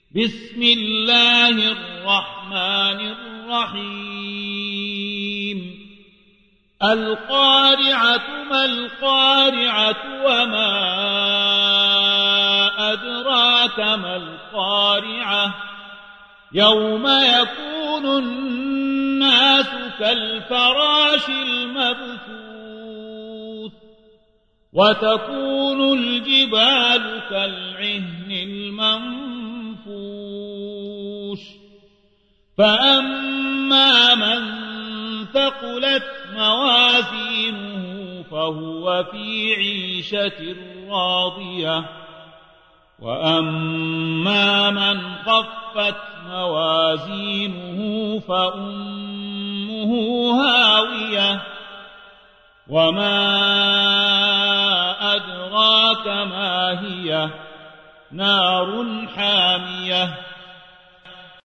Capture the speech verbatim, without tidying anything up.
بسم الله الرحمن الرحيم القارعة ما القارعة وما أدراك ما القارعة يوم يكون الناس كالفراش المبثوث وتكون الجبال كالعهن المنفوش فأما من ثقلت موازينه فهو في عيشة راضية وأما من خفت موازينه فأمه هاوية وما أدراك ما هي نار حامية